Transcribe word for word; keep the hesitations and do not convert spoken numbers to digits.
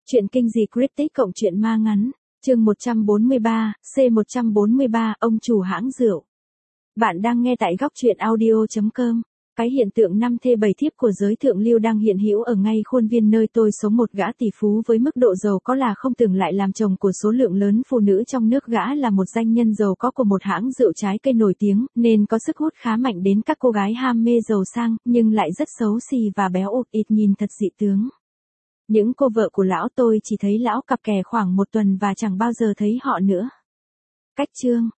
Chuyện kinh dị cryptic cộng truyện ma ngắn, chương một trăm bốn mươi ba, C một trăm bốn mươi ba, ông chủ hãng rượu. Bạn đang nghe tại góc truyện audio chấm com. Cái hiện tượng năm thê bảy thiếp của giới thượng lưu đang hiện hữu ở ngay khuôn viên nơi tôi sống. Một gã tỷ phú với mức độ giàu có là không tưởng lại làm chồng của số lượng lớn phụ nữ trong nước. Gã là một doanh nhân giàu có của một hãng rượu trái cây nổi tiếng, nên có sức hút khá mạnh đến các cô gái ham mê giàu sang, nhưng lại rất xấu xì và béo ụt ịt, nhìn thật dị tướng. Những cô vợ của lão tôi chỉ thấy lão cặp kè khoảng một tuần và chẳng bao giờ thấy họ nữa. Cách chương